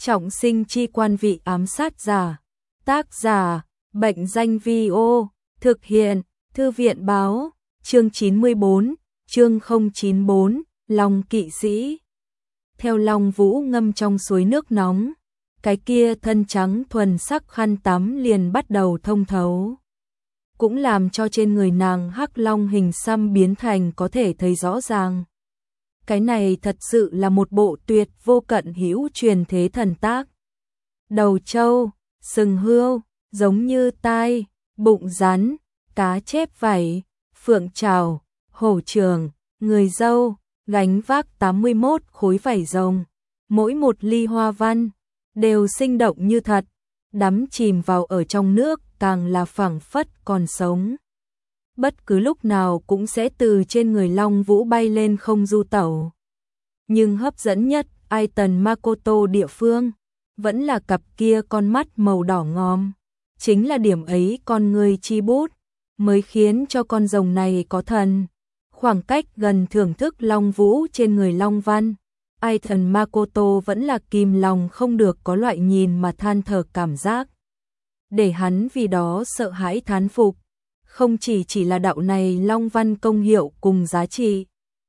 Trọng sinh chi quan vị ám sát giả. Tác giả, Bệnh danh vi ô. Thực hiện, Thư viện báo. Chương 94, chương 094, Long kỵ sĩ. Theo Long Vũ ngâm trong suối nước nóng, cái kia thân trắng thuần sắc khăn tắm liền bắt đầu thông thấu. Cũng làm cho trên người nàng hắc long hình xăm biến thành có thể thấy rõ ràng. Cái này thật sự là một bộ tuyệt vô cận hữu truyền thế thần tác. Đầu trâu, sừng hươu, giống như tai, bụng rắn, cá chép vảy, phượng trảo, hổ trường, người dâu, gánh vác 81 khối vảy rồng. Mỗi một ly hoa văn đều sinh động như thật, đắm chìm vào ở trong nước càng là phảng phất còn sống. Bất cứ lúc nào cũng sẽ từ trên người Long Vũ bay lên không du tẩu. Nhưng hấp dẫn nhất Aiton Makoto địa phương vẫn là cặp kia con mắt màu đỏ ngòm. Chính là điểm ấy con người chi bút mới khiến cho con rồng này có thần. Khoảng cách gần thưởng thức Long Vũ trên người Long Văn, Aiton Makoto vẫn là kìm lòng không được có loại nhìn mà than thở cảm giác. Để hắn vì đó sợ hãi thán phục, không chỉ là đạo này Long Văn công hiệu cùng giá trị.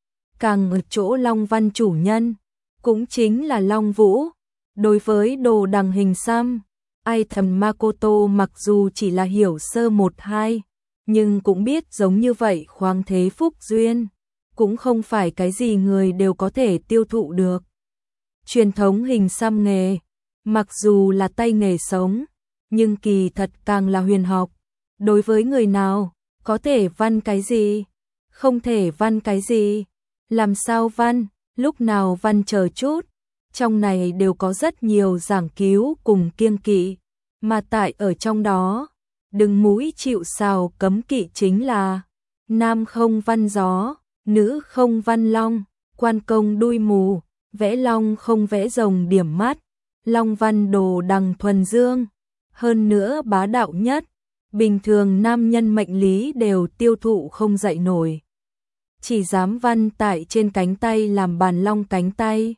Càng ở chỗ Long Văn chủ nhân, cũng chính là Long Vũ. Đối với đồ đằng hình xăm, Aiton Makoto mặc dù chỉ là hiểu sơ một hai, nhưng cũng biết giống như vậy khoáng thế phúc duyên, cũng không phải cái gì người đều có thể tiêu thụ được. Truyền thống hình xăm nghề, mặc dù là tay nghề sống, nhưng kỳ thật càng là huyền học. Đối với người nào, có thể văn cái gì, không thể văn cái gì, làm sao văn, lúc nào văn chờ chút, trong này đều có rất nhiều giảng cứu cùng kiêng kỵ, mà tại ở trong đó, đừng mũi chịu sào cấm kỵ chính là nam không văn gió, nữ không văn long, quan công đuôi mù, vẽ long không vẽ rồng điểm mắt, long văn đồ đằng thuần dương, hơn nữa bá đạo nhất, bình thường nam nhân mệnh lý đều tiêu thụ không dậy nổi. Chỉ dám văn tại trên cánh tay làm bàn long cánh tay.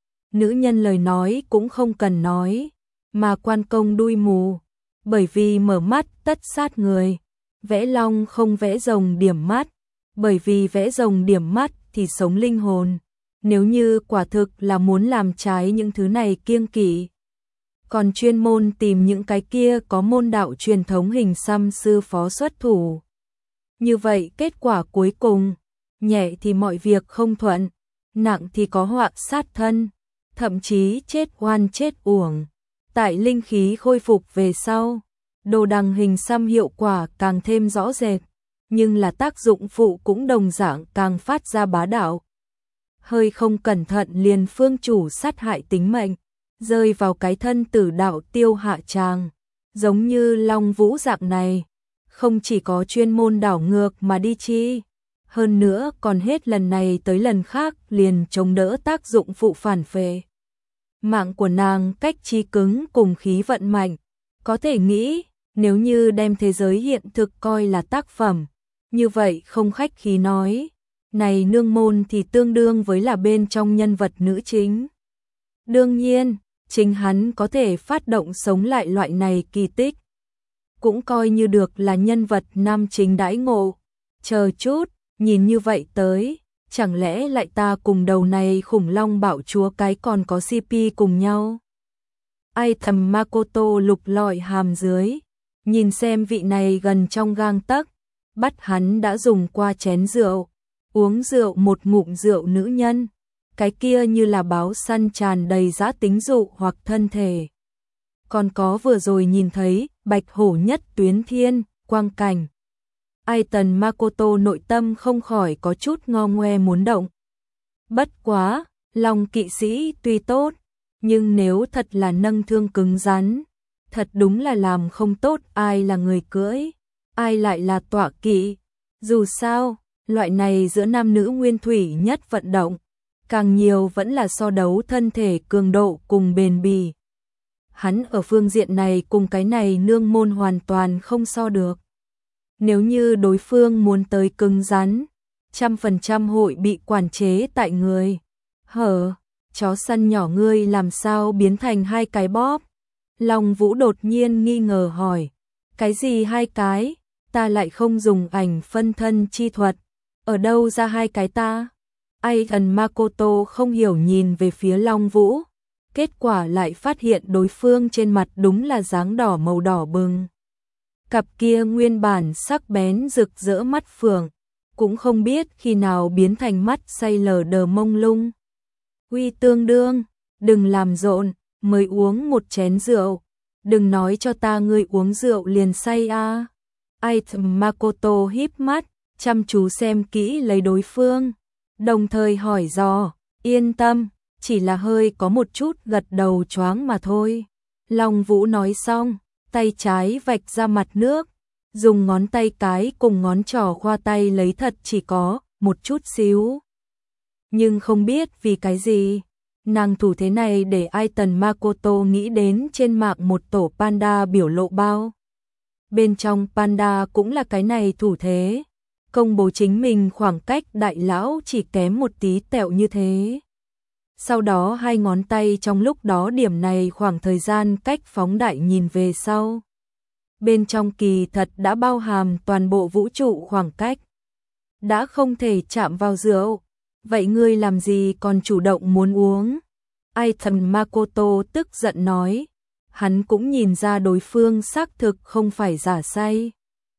Nữ nhân lời nói cũng không cần nói, mà quan công đuôi mù, bởi vì mở mắt tất sát người, vẽ long không vẽ rồng điểm mắt, bởi vì vẽ rồng điểm mắt thì sống linh hồn. Nếu như quả thực là muốn làm trái những thứ này kiêng kỵ, còn chuyên môn tìm những cái kia có môn đạo truyền thống hình xăm sư phó xuất thủ. Như vậy kết quả cuối cùng, nhẹ thì mọi việc không thuận, nặng thì có họa sát thân, thậm chí chết oan chết uổng. Tại linh khí khôi phục về sau, đồ đằng hình xăm hiệu quả càng thêm rõ rệt, nhưng là tác dụng phụ cũng đồng dạng càng phát ra bá đạo. Hơi không cẩn thận liền phương chủ sát hại tính mệnh, rơi vào cái thân tử đạo tiêu hạ tràng. Giống như Long Vũ dạng này, không chỉ có chuyên môn đảo ngược mà đi chi, hơn nữa còn hết lần này tới lần khác liền chống đỡ tác dụng phụ phản phệ. Mạng của nàng cách chi cứng cùng khí vận mạnh, có thể nghĩ, nếu như đem thế giới hiện thực coi là tác phẩm, như vậy không khách khí nói, này nương môn thì tương đương với là bên trong nhân vật nữ chính. Đương nhiên, chính hắn có thể phát động sống lại loại này kỳ tích, cũng coi như được là nhân vật nam chính đãi ngộ. Chờ chút, nhìn như vậy tới, chẳng lẽ lại ta cùng đầu này khủng long bạo chúa cái còn có CP cùng nhau? Aiton Makoto lục lọi hàm dưới, nhìn xem vị này gần trong gang tấc, bắt hắn đã dùng qua chén rượu, uống rượu một ngụm rượu nữ nhân, cái kia như là báo săn tràn đầy dã tính dụ hoặc thân thể. Còn có vừa rồi nhìn thấy bạch hổ nhất tuyến thiên, quang cảnh. Aiton Makoto nội tâm không khỏi có chút ngo ngoe muốn động. Bất quá, lòng kỵ sĩ tuy tốt, nhưng nếu thật là nâng thương cứng rắn, thật đúng là làm không tốt ai là người cưỡi, ai lại là tọa kỵ. Dù sao, loại này giữa nam nữ nguyên thủy nhất vận động, càng nhiều vẫn là so đấu thân thể cường độ cùng bền bỉ. Hắn ở phương diện này cùng cái này nương môn hoàn toàn không so được. Nếu như đối phương muốn tới cứng rắn, 100% hội bị quản chế tại người. chó săn nhỏ ngươi làm sao biến thành hai cái bóp? Long Vũ đột nhiên nghi ngờ hỏi. Cái gì hai cái? Ta lại không dùng ảnh phân thân chi thuật. Ở đâu ra hai cái ta? Aidan Makoto không hiểu nhìn về phía Long Vũ. Kết quả lại phát hiện đối phương trên mặt đúng là dáng đỏ màu đỏ bừng. Cặp kia nguyên bản sắc bén rực rỡ mắt phượng, cũng không biết khi nào biến thành mắt say lờ đờ mông lung. Uy tương đương, đừng làm rộn, mới uống một chén rượu. Đừng nói cho ta ngươi uống rượu liền say a. Aidan Makoto híp mắt, chăm chú xem kỹ lấy đối phương, đồng thời hỏi dò, yên tâm, chỉ là hơi có một chút gật đầu choáng mà thôi. Long Vũ nói xong, tay trái vạch ra mặt nước, dùng ngón tay cái cùng ngón trỏ khoa tay lấy thật chỉ có một chút xíu. Nhưng không biết vì cái gì, nàng thủ thế này để Aidan Makoto nghĩ đến trên mạng một tổ panda biểu lộ bao. Bên trong panda cũng là cái này thủ thế, công bố chính mình khoảng cách đại lão chỉ kém một tí tẹo như thế. Sau đó hai ngón tay trong lúc đó điểm này khoảng thời gian cách phóng đại nhìn về sau. Bên trong kỳ thật đã bao hàm toàn bộ vũ trụ khoảng cách. Đã không thể chạm vào rượu, vậy ngươi làm gì còn chủ động muốn uống? Aidan Makoto tức giận nói, hắn cũng nhìn ra đối phương xác thực không phải giả say.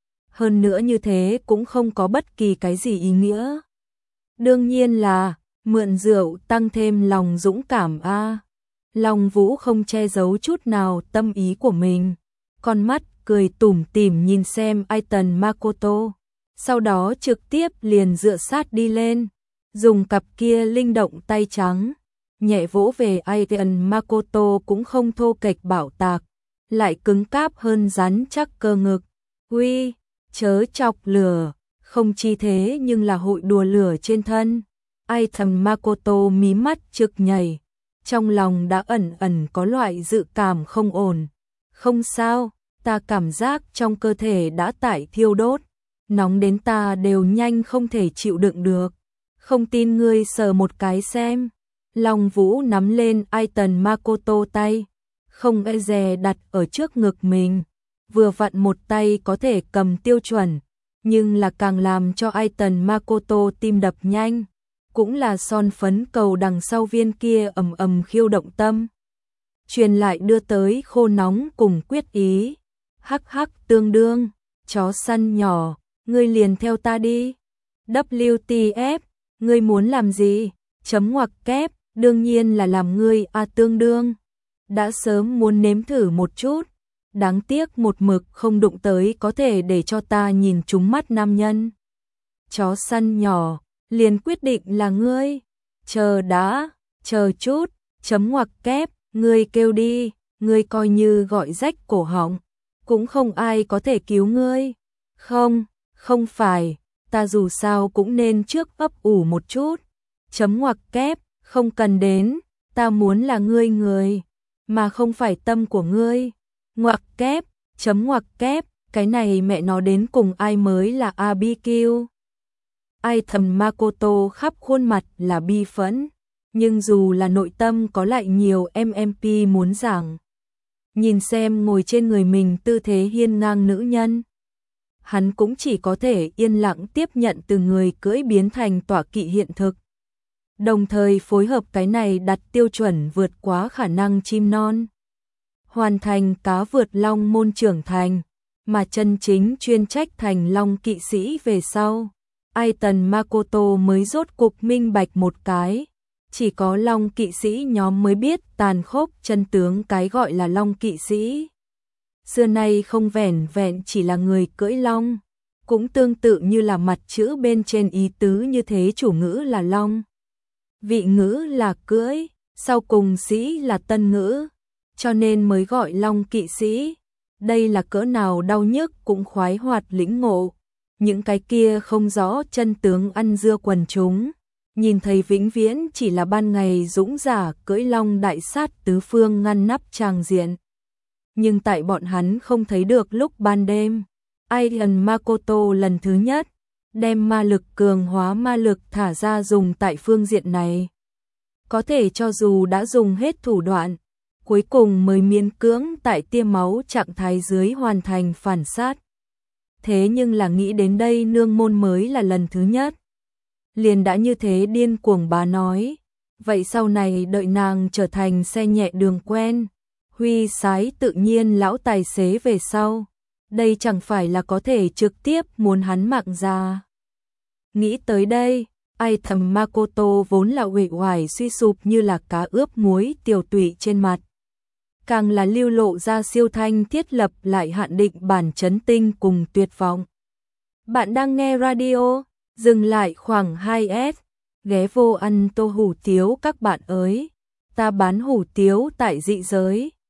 Hơn nữa như thế cũng không có bất kỳ cái gì ý nghĩa. Đương nhiên là mượn rượu tăng thêm lòng dũng cảm a. Long Vũ không che giấu chút nào tâm ý của mình, con mắt cười tủm tỉm nhìn xem Aidan Makoto, sau đó trực tiếp liền dựa sát đi lên, dùng cặp kia linh động tay trắng, nhẹ vỗ về Aidan Makoto cũng không thô kệch bảo tạc, lại cứng cáp hơn rắn chắc cơ ngực. Uy, chớ chọc lửa, không chi thế nhưng là hội đùa lửa trên thân. Aidan Makoto mí mắt trực nhảy, trong lòng đã ẩn ẩn có loại dự cảm không ổn. Không sao, ta cảm giác trong cơ thể đã tải thiêu đốt, nóng đến ta đều nhanh không thể chịu đựng được. Không tin ngươi sờ một cái xem. Long Vũ nắm lên Aidan Makoto tay, không e dè đặt ở trước ngực mình, vừa vặn một tay có thể cầm tiêu chuẩn, nhưng là càng làm cho Aidan Makoto tim đập nhanh, cũng là son phấn cầu đằng sau viên kia ầm ầm khiêu động tâm. Truyền lại đưa tới khô nóng cùng quyết ý. Hắc hắc tương đương, chó săn nhỏ, ngươi liền theo ta đi. WTF, ngươi muốn làm gì? Chấm ngoặc kép, đương nhiên là làm ngươi tương đương. Đã sớm muốn nếm thử một chút, đáng tiếc một mực không đụng tới có thể để cho ta nhìn trúng mắt nam nhân. Chó săn nhỏ, liền quyết định là ngươi. Chờ đã, chờ chút, chấm ngoặc kép, ngươi kêu đi, ngươi coi như gọi rách cổ họng, cũng không ai có thể cứu ngươi. Không, không phải, ta dù sao cũng nên trước ấp ủ một chút. Chấm ngoặc kép, không cần đến, ta muốn là ngươi người, mà không phải tâm của ngươi. Ngoặc kép, chấm ngoặc kép, cái này mẹ nó đến cùng ai mới là BQ. Aidan Makoto khắp khuôn mặt là bi phẫn, nhưng dù là nội tâm có lại nhiều MMP muốn giảng. Nhìn xem ngồi trên người mình tư thế hiên ngang nữ nhân, hắn cũng chỉ có thể yên lặng tiếp nhận từ người cưỡi biến thành tọa kỵ hiện thực. Đồng thời phối hợp cái này đặt tiêu chuẩn vượt quá khả năng chim non. Hoàn thành cá vượt long môn trưởng thành, mà chân chính chuyên trách thành long kỵ sĩ về sau. Aidan Makoto mới rốt cục minh bạch một cái. Chỉ có long kỵ sĩ nhóm mới biết tàn khốc chân tướng cái gọi là long kỵ sĩ. Xưa nay không vẻn vẹn chỉ là người cưỡi long, cũng tương tự như là mặt chữ bên trên ý tứ như thế, chủ ngữ là long, vị ngữ là cưỡi, sau cùng sĩ là tân ngữ, cho nên mới gọi long kỵ sĩ. Đây là cỡ nào đau nhức cũng khoái hoạt lĩnh ngộ. Những cái kia không rõ chân tướng ăn dưa quần chúng, nhìn thấy vĩnh viễn chỉ là ban ngày dũng giả cưỡi long đại sát tứ phương ngăn nắp tràng diện. Nhưng tại bọn hắn không thấy được lúc ban đêm, Aidan Makoto lần thứ nhất đem ma lực cường hóa ma lực thả ra dùng tại phương diện này. Có thể cho dù đã dùng hết thủ đoạn, cuối cùng mới miễn cưỡng tại tiêm máu trạng thái dưới hoàn thành phản sát. Thế nhưng là nghĩ đến đây nương môn mới là lần thứ nhất. Liền đã như thế điên cuồng bá nói. Vậy sau này đợi nàng trở thành xe nhẹ đường quen, huy sái tự nhiên lão tài xế về sau. Đây chẳng phải là có thể trực tiếp muốn hắn mạng ra. Nghĩ tới đây, ai thầm Makoto vốn là uể oải suy sụp như là cá ướp muối tiểu tụy trên mặt. Càng là lưu lộ ra siêu thanh thiết lập lại hạn định bản chấn tinh cùng tuyệt vọng. Bạn đang nghe radio, dừng lại khoảng 2S, ghé vô ăn tô hủ tiếu các bạn ơi. Ta bán hủ tiếu tại dị giới.